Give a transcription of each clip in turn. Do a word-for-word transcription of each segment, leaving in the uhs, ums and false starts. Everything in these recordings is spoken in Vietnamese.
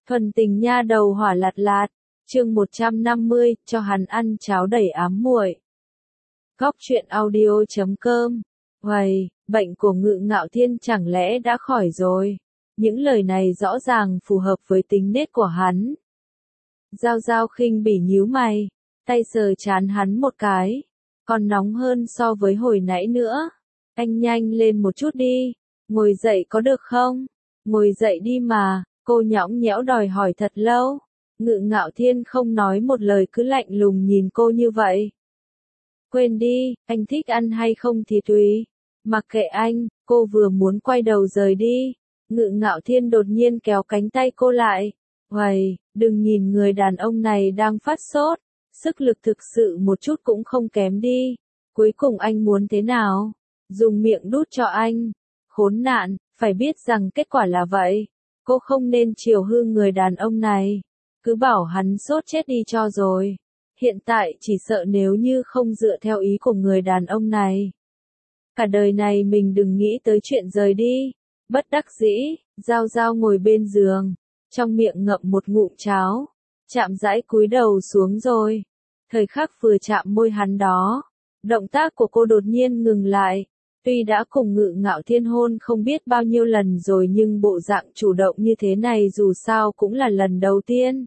Thuần tình nha đầu hỏa lạt lạt, chương một trăm năm mươi, cho hắn ăn cháo đầy ám muội. Góc truyện audio chấm com. Hoài, bệnh của Ngự Ngạo Thiên chẳng lẽ đã khỏi rồi? Những lời này rõ ràng phù hợp với tính nết của hắn. Giao Giao khinh bỉ nhíu mày, tay sờ trán hắn một cái, còn nóng hơn so với hồi nãy nữa. Anh nhanh lên một chút đi, ngồi dậy có được không? Ngồi dậy đi mà, cô nhõng nhẽo đòi hỏi thật lâu. Ngự Ngạo Thiên không nói một lời cứ lạnh lùng nhìn cô như vậy. Quên đi, anh thích ăn hay không thì tùy. Mặc kệ anh, cô vừa muốn quay đầu rời đi. Ngự Ngạo Thiên đột nhiên kéo cánh tay cô lại. Hoài, đừng nhìn người đàn ông này đang phát sốt. Sức lực thực sự một chút cũng không kém đi. Cuối cùng anh muốn thế nào? Dùng miệng đút cho anh. Khốn nạn, phải biết rằng kết quả là vậy. Cô không nên chiều hư người đàn ông này. Cứ bảo hắn sốt chết đi cho rồi. Hiện tại chỉ sợ nếu như không dựa theo ý của người đàn ông này. Cả đời này mình đừng nghĩ tới chuyện rời đi. Bất đắc dĩ, Giao Giao ngồi bên giường. Trong miệng ngậm một ngụm cháo. Chạm rãi cúi đầu xuống rồi. Thời khắc vừa chạm môi hắn đó. Động tác của cô đột nhiên ngừng lại. Tuy đã cùng Ngự Ngạo Thiên hôn không biết bao nhiêu lần rồi nhưng bộ dạng chủ động như thế này dù sao cũng là lần đầu tiên.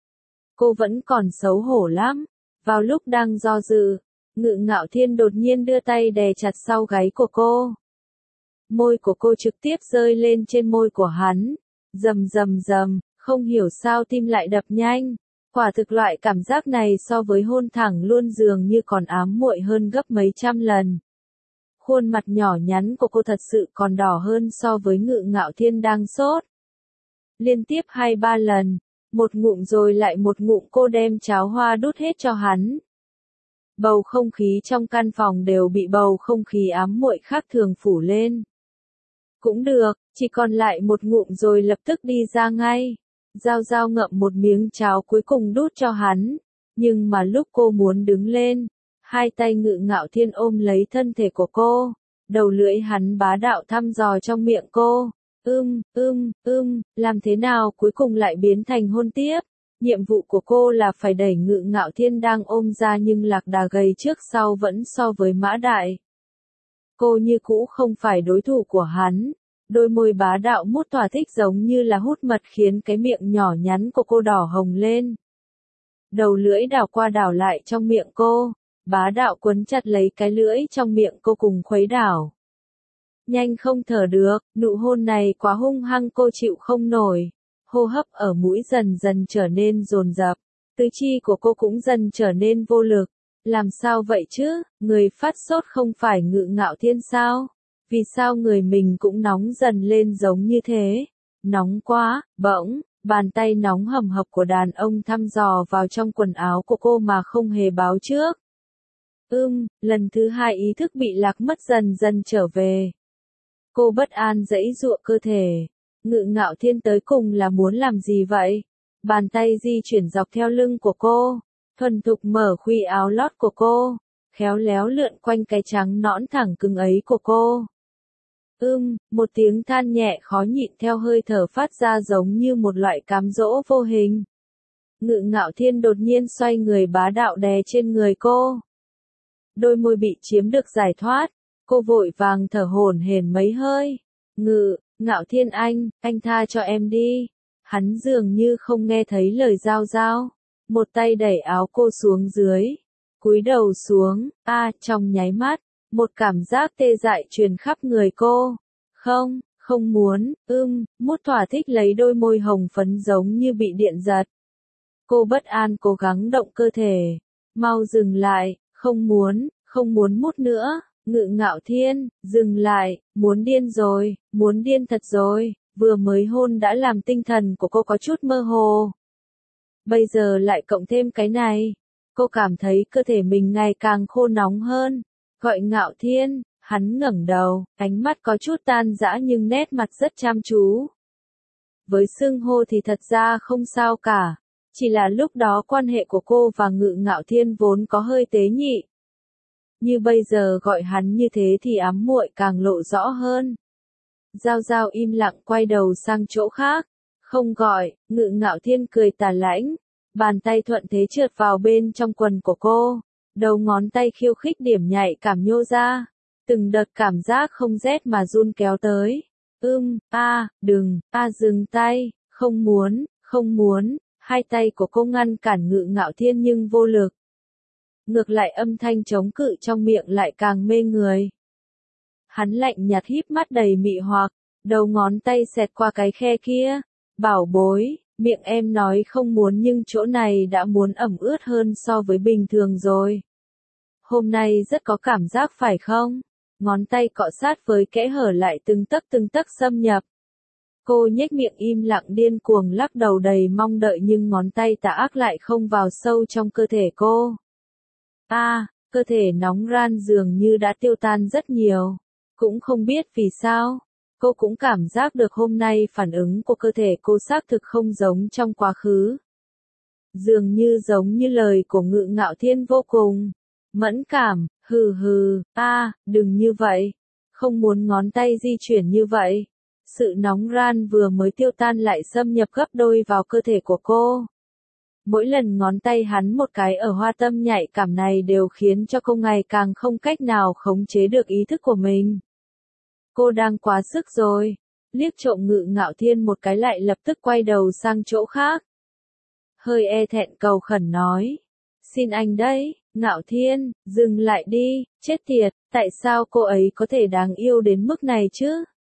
Cô vẫn còn xấu hổ lắm. Vào lúc đang do dự, Ngự Ngạo Thiên đột nhiên đưa tay đè chặt sau gáy của cô. Môi của cô trực tiếp rơi lên trên môi của hắn. Rầm rầm rầm, không hiểu sao tim lại đập nhanh. Quả thực loại cảm giác này so với hôn thẳng luôn dường như còn ám muội hơn gấp mấy trăm lần. Khuôn mặt nhỏ nhắn của cô thật sự còn đỏ hơn so với Ngự Ngạo Thiên đang sốt. Liên tiếp hai ba lần, một ngụm rồi lại một ngụm cô đem cháo hoa đút hết cho hắn. Bầu không khí trong căn phòng đều bị bầu không khí ám muội khác thường phủ lên. Cũng được, chỉ còn lại một ngụm rồi lập tức đi ra ngay. Giao Giao ngậm một miếng cháo cuối cùng đút cho hắn, nhưng mà lúc cô muốn đứng lên, hai tay Ngự Ngạo Thiên ôm lấy thân thể của cô, đầu lưỡi hắn bá đạo thăm dò trong miệng cô. Ưm, ưm, ưm, làm thế nào cuối cùng lại biến thành hôn tiếp? Nhiệm vụ của cô là phải đẩy Ngự Ngạo Thiên đang ôm ra nhưng lạc đà gầy trước sau vẫn so với mã đại. Cô như cũ không phải đối thủ của hắn. Đôi môi bá đạo mút thỏa thích giống như là hút mật khiến cái miệng nhỏ nhắn của cô đỏ hồng lên. Đầu lưỡi đảo qua đảo lại trong miệng cô, bá đạo quấn chặt lấy cái lưỡi trong miệng cô cùng khuấy đảo. Nhanh không thở được, nụ hôn này quá hung hăng cô chịu không nổi. Hô hấp ở mũi dần dần trở nên dồn dập, tứ chi của cô cũng dần trở nên vô lực. Làm sao vậy chứ, người phát sốt không phải Ngự Ngạo Thiên sao? Vì sao người mình cũng nóng dần lên giống như thế? Nóng quá, bỗng, bàn tay nóng hầm hập của đàn ông thăm dò vào trong quần áo của cô mà không hề báo trước. Ưm, lần thứ hai ý thức bị lạc mất dần dần trở về. Cô bất an giãy giụa cơ thể. Ngự Ngạo Thiên tới cùng là muốn làm gì vậy? Bàn tay di chuyển dọc theo lưng của cô, thuần thục mở khuy áo lót của cô, khéo léo lượn quanh cái trắng nõn thẳng cứng ấy của cô. Ưm, một tiếng than nhẹ khó nhịn theo hơi thở phát ra giống như một loại cám dỗ vô hình. Ngự Ngạo Thiên đột nhiên xoay người bá đạo đè trên người cô. Đôi môi bị chiếm được giải thoát, cô vội vàng thở hổn hển mấy hơi. Ngự, Ngạo Thiên anh, anh tha cho em đi. Hắn dường như không nghe thấy lời Giao Giao. Một tay đẩy áo cô xuống dưới. Cúi đầu xuống, a à, trong nháy mắt. Một cảm giác tê dại truyền khắp người cô. Không, không muốn, ưm, mút thỏa thích lấy đôi môi hồng phấn giống như bị điện giật. Cô bất an cố gắng động cơ thể. Mau dừng lại, không muốn, không muốn mút nữa. Ngự Ngạo Thiên, dừng lại, muốn điên rồi, muốn điên thật rồi. Vừa mới hôn đã làm tinh thần của cô có chút mơ hồ. Bây giờ lại cộng thêm cái này. Cô cảm thấy cơ thể mình ngày càng khô nóng hơn. Gọi Ngạo Thiên, hắn ngẩng đầu, ánh mắt có chút tan rã nhưng nét mặt rất chăm chú. Với xưng hô thì thật ra không sao cả, chỉ là lúc đó quan hệ của cô và Ngự Ngạo Thiên vốn có hơi tế nhị. Như bây giờ gọi hắn như thế thì ám muội càng lộ rõ hơn. Giao Giao im lặng quay đầu sang chỗ khác, Không gọi, Ngự Ngạo Thiên cười tà lãnh, bàn tay thuận thế trượt vào bên trong quần của cô, đầu ngón tay khiêu khích điểm nhạy cảm nhô ra, từng đợt cảm giác không rét mà run kéo tới. Ưm, a, đừng, a dừng tay, không muốn, không muốn, hai tay của cô ngăn cản Ngự Ngạo Thiên nhưng vô lực. Ngược lại âm thanh chống cự trong miệng lại càng mê người. Hắn lạnh nhạt híp mắt đầy mị hoặc, đầu ngón tay xẹt qua cái khe kia. Bảo bối, miệng em nói không muốn nhưng chỗ này đã muốn ẩm ướt hơn so với bình thường rồi. Hôm nay rất có cảm giác phải không? Ngón tay cọ sát với kẽ hở lại từng tấc từng tấc xâm nhập. Cô nhếch miệng im lặng điên cuồng lắc đầu đầy mong đợi nhưng ngón tay tà ác lại không vào sâu trong cơ thể cô. A, à, cơ thể nóng ran dường như đã tiêu tan rất nhiều. Cũng không biết vì sao, cô cũng cảm giác được hôm nay phản ứng của cơ thể cô xác thực không giống trong quá khứ. Dường như giống như lời của Ngự Ngạo Thiên vô cùng mẫn cảm, hừ hừ, a, à, đừng như vậy, không muốn ngón tay di chuyển như vậy. Sự nóng ran vừa mới tiêu tan lại xâm nhập gấp đôi vào cơ thể của cô. Mỗi lần ngón tay hắn một cái ở hoa tâm nhạy cảm này đều khiến cho cô ngày càng không cách nào khống chế được ý thức của mình. Cô đang quá sức rồi, liếc trộm Ngự Ngạo Thiên một cái lại lập tức quay đầu sang chỗ khác. Hơi e thẹn cầu khẩn nói, xin anh đấy, Ngạo Thiên, dừng lại đi, chết tiệt, tại sao cô ấy có thể đáng yêu đến mức này chứ?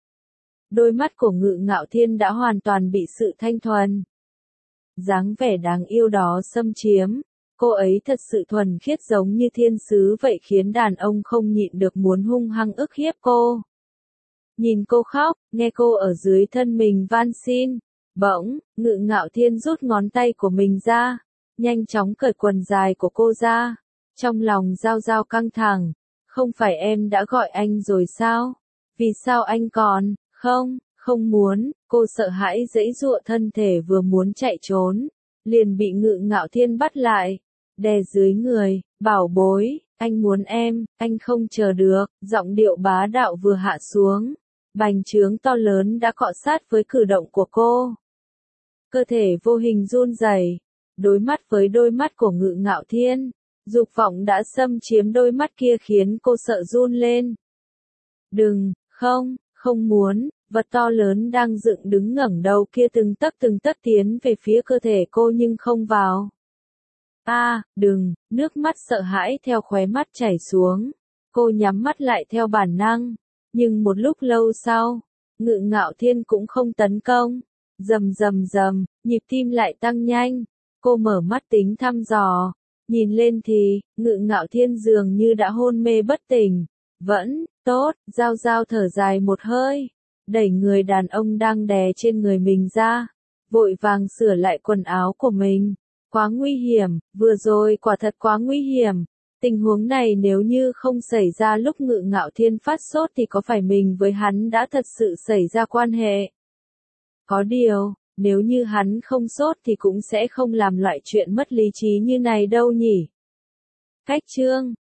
Đôi mắt của Ngự Ngạo Thiên đã hoàn toàn bị sự thanh thuần. Dáng vẻ đáng yêu đó xâm chiếm, cô ấy thật sự thuần khiết giống như thiên sứ vậy khiến đàn ông không nhịn được muốn hung hăng ức hiếp cô. Nhìn cô khóc, nghe cô ở dưới thân mình van xin, bỗng, Ngự Ngạo Thiên rút ngón tay của mình ra, nhanh chóng cởi quần dài của cô ra, trong lòng giao giao căng thẳng, không phải em đã gọi anh rồi sao? Vì sao anh còn, không, không muốn, cô sợ hãi giãy giụa thân thể vừa muốn chạy trốn, liền bị Ngự Ngạo Thiên bắt lại, đè dưới người, bảo bối, anh muốn em, anh không chờ được, giọng điệu bá đạo vừa hạ xuống. Bành trướng to lớn đã cọ sát với cử động của cô. Cơ thể vô hình run rẩy, đối mắt với đôi mắt của Ngự Ngạo Thiên, dục vọng đã xâm chiếm đôi mắt kia khiến cô sợ run lên. Đừng, không, không muốn, vật to lớn đang dựng đứng ngẩng đầu kia từng tấc từng tấc tiến về phía cơ thể cô nhưng không vào. A, à, đừng, nước mắt sợ hãi theo khóe mắt chảy xuống. Cô nhắm mắt lại theo bản năng. Nhưng một lúc lâu sau, Ngự Ngạo Thiên cũng không tấn công. Rầm rầm rầm, nhịp tim lại tăng nhanh. Cô mở mắt tính thăm dò. Nhìn lên thì, Ngự Ngạo Thiên dường như đã hôn mê bất tỉnh. Vẫn, tốt, Giao Giao thở dài một hơi. Đẩy người đàn ông đang đè trên người mình ra. Vội vàng sửa lại quần áo của mình. Quá nguy hiểm, vừa rồi quả thật quá nguy hiểm. Tình huống này nếu như không xảy ra lúc Ngự Ngạo Thiên phát sốt thì có phải mình với hắn đã thật sự xảy ra quan hệ? Có điều, nếu như hắn không sốt thì cũng sẽ không làm loại chuyện mất lý trí như này đâu nhỉ? Cách chương